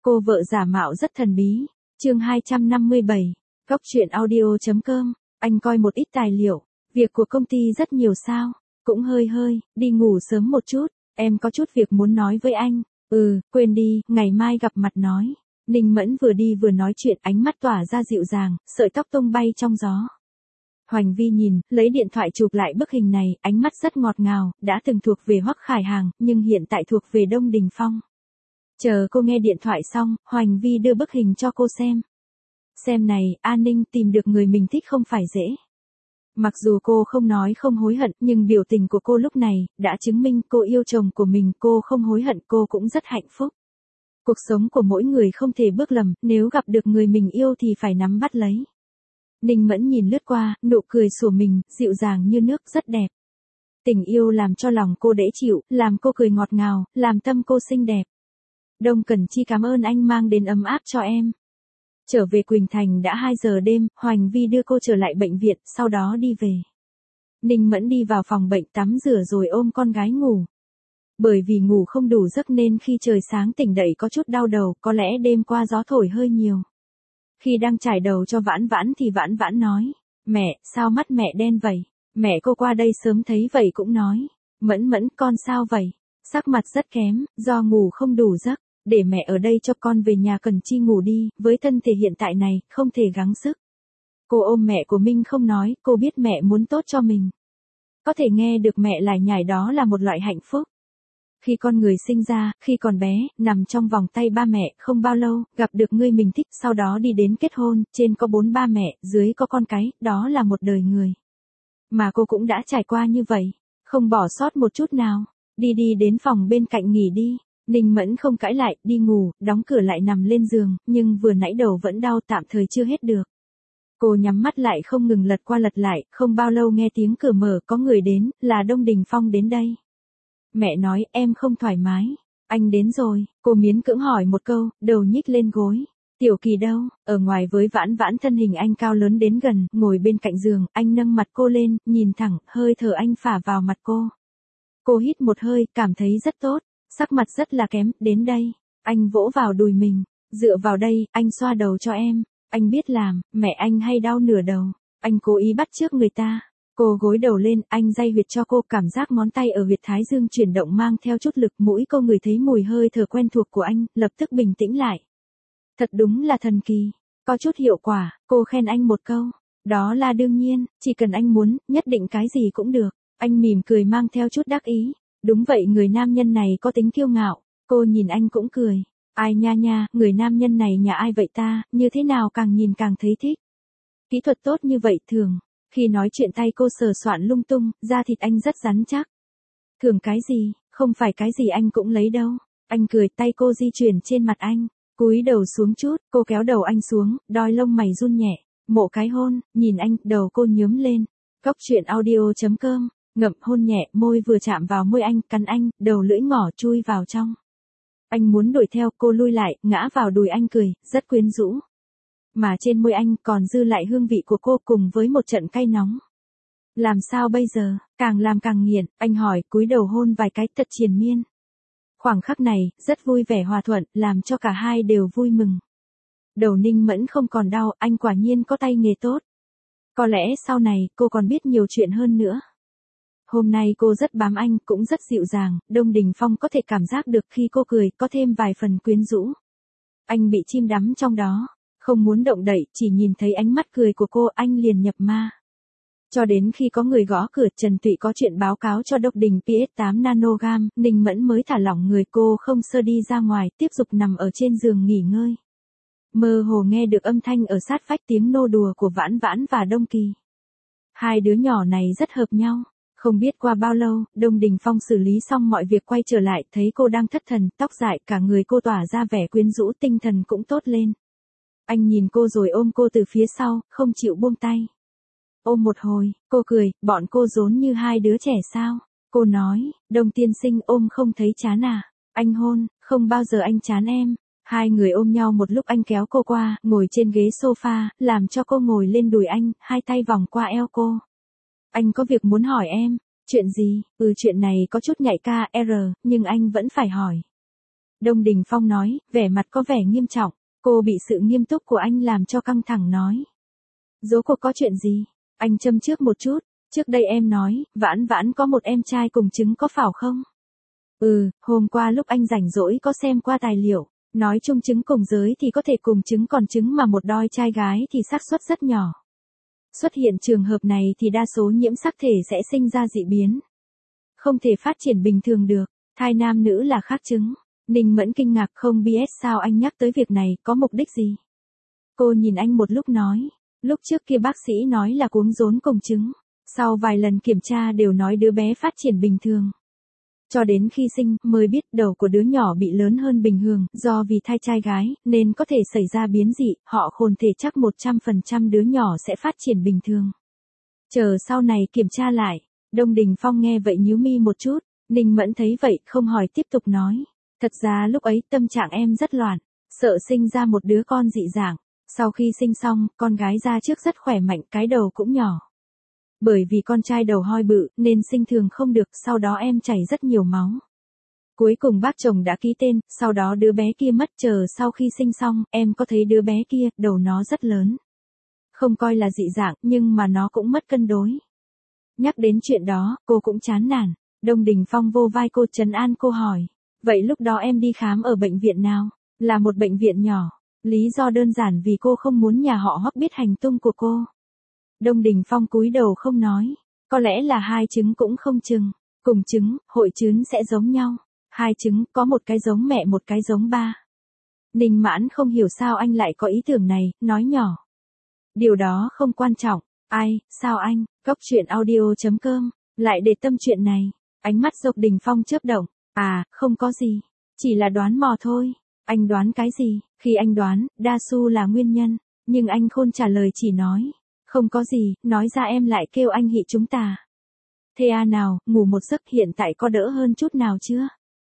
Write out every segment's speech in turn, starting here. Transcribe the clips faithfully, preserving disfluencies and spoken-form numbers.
Cô vợ giả mạo rất thần bí. Chương hai trăm năm mươi bảy. Góc truyện audio.com. Anh coi một ít tài liệu. Việc của công ty rất nhiều sao? Cũng hơi hơi, đi ngủ sớm một chút. Em có chút việc muốn nói với anh. Ừ, quên đi, ngày mai gặp mặt nói. Ninh Mẫn vừa đi vừa nói chuyện, ánh mắt tỏa ra dịu dàng, sợi tóc tung bay trong gió. Hoành Vi nhìn, lấy điện thoại chụp lại bức hình này, ánh mắt rất ngọt ngào, đã từng thuộc về Hoắc Khải Hàng, nhưng hiện tại thuộc về Đông Đình Phong. Chờ cô nghe điện thoại xong, Hoành Vi đưa bức hình cho cô xem. Xem này, An Ninh tìm được người mình thích không phải dễ. Mặc dù cô không nói không hối hận, nhưng biểu tình của cô lúc này, đã chứng minh cô yêu chồng của mình, cô không hối hận, cô cũng rất hạnh phúc. Cuộc sống của mỗi người không thể bước lầm, nếu gặp được người mình yêu thì phải nắm bắt lấy. Ninh Mẫn nhìn lướt qua, nụ cười sủa mình, dịu dàng như nước, rất đẹp. Tình yêu làm cho lòng cô dễ chịu, làm cô cười ngọt ngào, làm tâm cô xinh đẹp. Đông Cẩn Chi cảm ơn anh mang đến ấm áp cho em. Trở về Quỳnh Thành đã hai giờ đêm, Hoành Vi đưa cô trở lại bệnh viện, sau đó đi về. Ninh Mẫn đi vào phòng bệnh tắm rửa rồi ôm con gái ngủ. Bởi vì ngủ không đủ giấc nên khi trời sáng tỉnh dậy có chút đau đầu, có lẽ đêm qua gió thổi hơi nhiều. Khi đang trải đầu cho Vãn Vãn thì Vãn Vãn nói, mẹ, sao mắt mẹ đen vậy? Mẹ cô qua đây sớm thấy vậy cũng nói, Mẫn Mẫn con sao vậy? Sắc mặt rất kém, do ngủ không đủ giấc, để mẹ ở đây cho con về nhà Cần Chi ngủ đi, với thân thể hiện tại này, không thể gắng sức. Cô ôm mẹ của Minh không nói, cô biết mẹ muốn tốt cho mình. Có thể nghe được mẹ lải nhải đó là một loại hạnh phúc. Khi con người sinh ra, khi còn bé, nằm trong vòng tay ba mẹ, không bao lâu, gặp được người mình thích, sau đó đi đến kết hôn, trên có bốn ba mẹ, dưới có con cái, đó là một đời người. Mà cô cũng đã trải qua như vậy, không bỏ sót một chút nào. Đi đi đến phòng bên cạnh nghỉ đi. Ninh Mẫn không cãi lại, đi ngủ, đóng cửa lại nằm lên giường, nhưng vừa nãy đầu vẫn đau tạm thời chưa hết được. Cô nhắm mắt lại không ngừng lật qua lật lại, không bao lâu nghe tiếng cửa mở, có người đến, là Đông Đình Phong đến đây. Mẹ nói, em không thoải mái. Anh đến rồi, cô miễn cưỡng hỏi một câu, đầu nhích lên gối. Tiểu Kỳ đâu? Ở ngoài với Vãn Vãn, thân hình anh cao lớn đến gần, ngồi bên cạnh giường, anh nâng mặt cô lên, nhìn thẳng, hơi thở anh phả vào mặt cô. Cô hít một hơi, cảm thấy rất tốt, sắc mặt rất là kém, đến đây. Anh vỗ vào đùi mình, dựa vào đây, anh xoa đầu cho em. Anh biết làm, mẹ anh hay đau nửa đầu. Anh cố ý bắt chước người ta. Cô gối đầu lên, anh day huyệt cho cô, cảm giác ngón tay ở huyệt thái dương chuyển động mang theo chút lực, mũi cô ngửi thấy mùi hơi thở quen thuộc của anh, lập tức bình tĩnh lại. Thật đúng là thần kỳ, có chút hiệu quả, cô khen anh một câu. Đó là đương nhiên, chỉ cần anh muốn, nhất định cái gì cũng được. Anh mỉm cười mang theo chút đắc ý. Đúng vậy, người nam nhân này có tính kiêu ngạo. Cô nhìn anh cũng cười. Ai nha nha, người nam nhân này nhà ai vậy ta, như thế nào càng nhìn càng thấy thích. Kỹ thuật tốt như vậy thường. Khi nói chuyện tay cô sờ soạn lung tung, da thịt anh rất rắn chắc. Thường cái gì, không phải cái gì anh cũng lấy đâu. Anh cười, tay cô di chuyển trên mặt anh. Cúi đầu xuống chút, cô kéo đầu anh xuống, đôi lông mày run nhẹ. Mộ cái hôn, nhìn anh, đầu cô nhướng lên. Góc truyện audio.com. Ngậm hôn nhẹ, môi vừa chạm vào môi anh, cắn anh, đầu lưỡi ngỏ chui vào trong. Anh muốn đuổi theo, cô lui lại, ngã vào đùi anh cười, rất quyến rũ. Mà trên môi anh còn dư lại hương vị của cô cùng với một trận cay nóng. Làm sao bây giờ, càng làm càng nghiện, anh hỏi, cúi đầu hôn vài cái thật triền miên. Khoảng khắc này, rất vui vẻ hòa thuận, làm cho cả hai đều vui mừng. Đầu Ninh Mẫn không còn đau, anh quả nhiên có tay nghề tốt. Có lẽ sau này, cô còn biết nhiều chuyện hơn nữa. Hôm nay cô rất bám anh, cũng rất dịu dàng, Đông Đình Phong có thể cảm giác được khi cô cười, có thêm vài phần quyến rũ. Anh bị chìm đắm trong đó, không muốn động đậy, chỉ nhìn thấy ánh mắt cười của cô, anh liền nhập ma. Cho đến khi có người gõ cửa, Trần Tụy có chuyện báo cáo cho Đốc Đình pê ét tám nanogam, Ninh Mẫn mới thả lỏng người, cô không sơ đi ra ngoài, tiếp tục nằm ở trên giường nghỉ ngơi. Mơ hồ nghe được âm thanh ở sát vách, tiếng nô đùa của Vãn Vãn và Đông Kỳ. Hai đứa nhỏ này rất hợp nhau. Không biết qua bao lâu, Đông Đình Phong xử lý xong mọi việc quay trở lại, thấy cô đang thất thần, tóc dại, cả người cô tỏa ra vẻ quyến rũ, tinh thần cũng tốt lên. Anh nhìn cô rồi ôm cô từ phía sau, không chịu buông tay. Ôm một hồi, cô cười, bọn cô rốn như hai đứa trẻ sao? Cô nói, Đông tiên sinh ôm không thấy chán à? Anh hôn, không bao giờ anh chán em. Hai người ôm nhau một lúc, anh kéo cô qua, ngồi trên ghế sofa, làm cho cô ngồi lên đùi anh, hai tay vòng qua eo cô. Anh có việc muốn hỏi em. Chuyện gì? Ừ, chuyện này có chút nhạy ca, R, nhưng anh vẫn phải hỏi. Đông Đình Phong nói, vẻ mặt có vẻ nghiêm trọng. Cô bị sự nghiêm túc của anh làm cho căng thẳng nói. Rốt cuộc có chuyện gì? Anh châm trước một chút. Trước đây em nói, Vãn Vãn có một em trai cùng chứng có phải không? Ừ, hôm qua lúc anh rảnh rỗi có xem qua tài liệu. Nói chung chứng cùng giới thì có thể cùng chứng, còn chứng mà một đôi trai gái thì xác suất rất nhỏ. Xuất hiện trường hợp này thì đa số nhiễm sắc thể sẽ sinh ra dị biến. Không thể phát triển bình thường được. Thai nam nữ là khác chứng. Ninh Mẫn kinh ngạc, không biết sao anh nhắc tới việc này, có mục đích gì? Cô nhìn anh một lúc nói. Lúc trước kia bác sĩ nói là cuống rốn cùng chứng. Sau vài lần kiểm tra đều nói đứa bé phát triển bình thường. Cho đến khi sinh mới biết đầu của đứa nhỏ bị lớn hơn bình thường, do vì thai trai gái, nên có thể xảy ra biến dị, họ khôn thể chắc một trăm phần trăm đứa nhỏ sẽ phát triển bình thường. Chờ sau này kiểm tra lại, Đông Đình Phong nghe vậy nhíu mi một chút, Ninh Mẫn thấy vậy không hỏi tiếp tục nói. Thật ra lúc ấy tâm trạng em rất loạn, sợ sinh ra một đứa con dị dạng. Sau khi sinh xong, con gái ra trước rất khỏe mạnh, cái đầu cũng nhỏ. Bởi vì con trai đầu hoi bự, nên sinh thường không được, sau đó em chảy rất nhiều máu. Cuối cùng bác chồng đã ký tên, sau đó đứa bé kia mất, chờ sau khi sinh xong, em có thấy đứa bé kia, đầu nó rất lớn. Không coi là dị dạng, nhưng mà nó cũng mất cân đối. Nhắc đến chuyện đó, cô cũng chán nản. Đông Đình Phong vô vai cô, trấn an cô hỏi. Vậy lúc đó em đi khám ở bệnh viện nào? Là một bệnh viện nhỏ. Lý do đơn giản vì cô không muốn nhà họ Hoắc biết hành tung của cô. Đông Đình Phong cúi đầu không nói. Có lẽ là hai chứng cũng không chừng. Cùng chứng, hội chứng sẽ giống nhau. Hai chứng, có một cái giống mẹ một cái giống ba. Ninh Mãn không hiểu sao anh lại có ý tưởng này, nói nhỏ. Điều đó không quan trọng. Ai, sao anh, Góc Chuyện Audio chấm com, lại để tâm chuyện này. Ánh mắt Dộc Đình Phong chớp động. À, không có gì. Chỉ là đoán mò thôi. Anh đoán cái gì? Khi anh đoán, đa số là nguyên nhân. Nhưng anh khôn trả lời chỉ nói. Không có gì, nói ra em lại kêu anh hị chúng ta. Thế à nào, ngủ một giấc hiện tại có đỡ hơn chút nào chưa?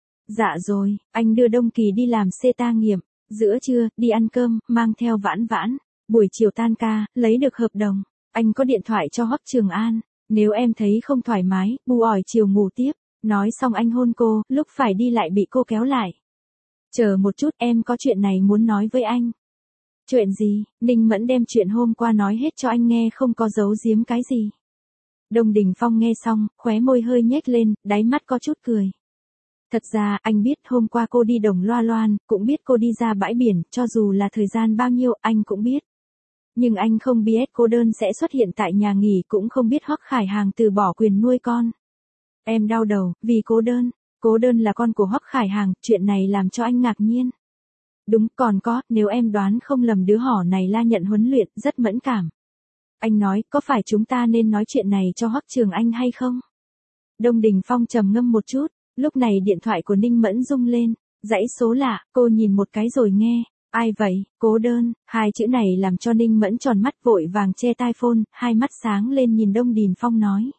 Dạ rồi, anh đưa Đông Kỳ đi làm xê ta nghiệm. Giữa trưa, đi ăn cơm, mang theo Vãn Vãn. Buổi chiều tan ca, lấy được hợp đồng. Anh có điện thoại cho Hoắc Trường An. Nếu em thấy không thoải mái, bu ỏi chiều ngủ tiếp. Nói xong anh hôn cô, lúc phải đi lại bị cô kéo lại. Chờ một chút, em có chuyện này muốn nói với anh. Chuyện gì? Ninh Mẫn đem chuyện hôm qua nói hết cho anh nghe, không có giấu giếm cái gì. Đông Đình Phong nghe xong, khóe môi hơi nhếch lên, đáy mắt có chút cười. Thật ra, anh biết hôm qua cô đi Đồng Loa Loan, cũng biết cô đi ra bãi biển, cho dù là thời gian bao nhiêu, anh cũng biết. Nhưng anh không biết cô đơn sẽ xuất hiện tại nhà nghỉ, cũng không biết Hoắc Khải Hàng từ bỏ quyền nuôi con. Em đau đầu, vì Cố Đơn. Cố Đơn là con của Hoắc Khải Hàng, chuyện này làm cho anh ngạc nhiên. Đúng, còn có, nếu em đoán không lầm đứa hỏ này La nhận huấn luyện, rất mẫn cảm. Anh nói, có phải chúng ta nên nói chuyện này cho Hoắc Trường Anh hay không? Đông Đình Phong trầm ngâm một chút, lúc này điện thoại của Ninh Mẫn rung lên, dãy số lạ, cô nhìn một cái rồi nghe. Ai vậy? Cố Đơn, hai chữ này làm cho Ninh Mẫn tròn mắt, vội vàng che tai phone, hai mắt sáng lên nhìn Đông Đình Phong nói.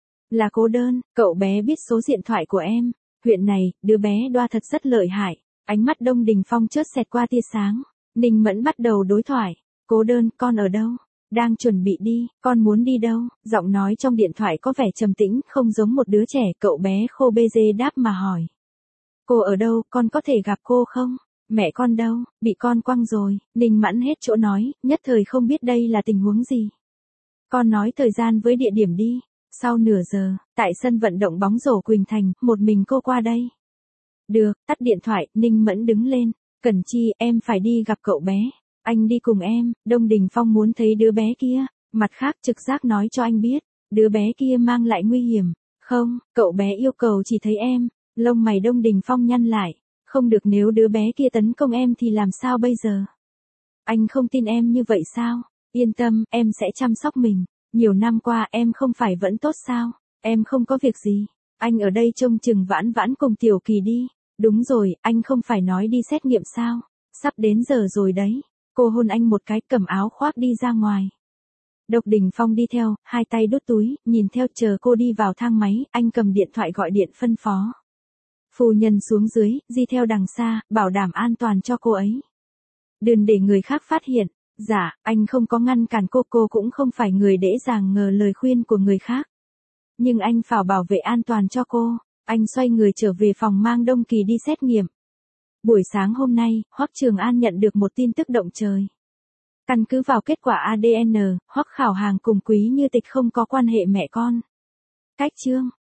Là Cố Đơn, cậu bé biết số điện thoại của em. Huyện này, đứa bé đoa thật rất lợi hại. Ánh mắt Đông Đình Phong chớp xẹt qua tia sáng. Ninh Mẫn bắt đầu đối thoại. Cố Đơn, con ở đâu? Đang chuẩn bị đi, con muốn đi đâu? Giọng nói trong điện thoại có vẻ trầm tĩnh, không giống một đứa trẻ. Cậu bé khô bê dê đáp mà hỏi. Cô ở đâu, con có thể gặp cô không? Mẹ con đâu, bị con quăng rồi. Ninh Mẫn hết chỗ nói, nhất thời không biết đây là tình huống gì. Con nói thời gian với địa điểm đi. Sau nửa giờ, tại sân vận động bóng rổ Quỳnh Thành, một mình cô qua đây. Được, tắt điện thoại, Ninh Mẫn đứng lên. Cẩn Chi, em phải đi gặp cậu bé. Anh đi cùng em. Đông Đình Phong muốn thấy đứa bé kia. Mặt khác trực giác nói cho anh biết, đứa bé kia mang lại nguy hiểm. Không, cậu bé yêu cầu chỉ thấy em. Lông mày Đông Đình Phong nhăn lại. Không được, nếu đứa bé kia tấn công em thì làm sao bây giờ? Anh không tin em như vậy sao? Yên tâm, em sẽ chăm sóc mình. Nhiều năm qua em không phải vẫn tốt sao? Em không có việc gì. Anh ở đây trông chừng Vãn Vãn cùng Tiểu Kỳ đi. Đúng rồi, anh không phải nói đi xét nghiệm sao? Sắp đến giờ rồi đấy. Cô hôn anh một cái, cầm áo khoác đi ra ngoài. Độc Đình Phong đi theo, hai tay đút túi, nhìn theo chờ cô đi vào thang máy, anh cầm điện thoại gọi điện phân phó. Phu nhân xuống dưới, đi theo đằng xa, bảo đảm an toàn cho cô ấy. Đừng để người khác phát hiện. Dạ, anh không có ngăn cản cô, cô cũng không phải người dễ dàng ngờ lời khuyên của người khác. Nhưng anh phải bảo vệ an toàn cho cô. Anh xoay người trở về phòng mang Đông Kỳ đi xét nghiệm. Buổi sáng hôm nay, Hoắc Trường An nhận được một tin tức động trời. Căn cứ vào kết quả a đê en, Hoắc Khảo Hàng cùng Quý Như Tịch không có quan hệ mẹ con. Cách chương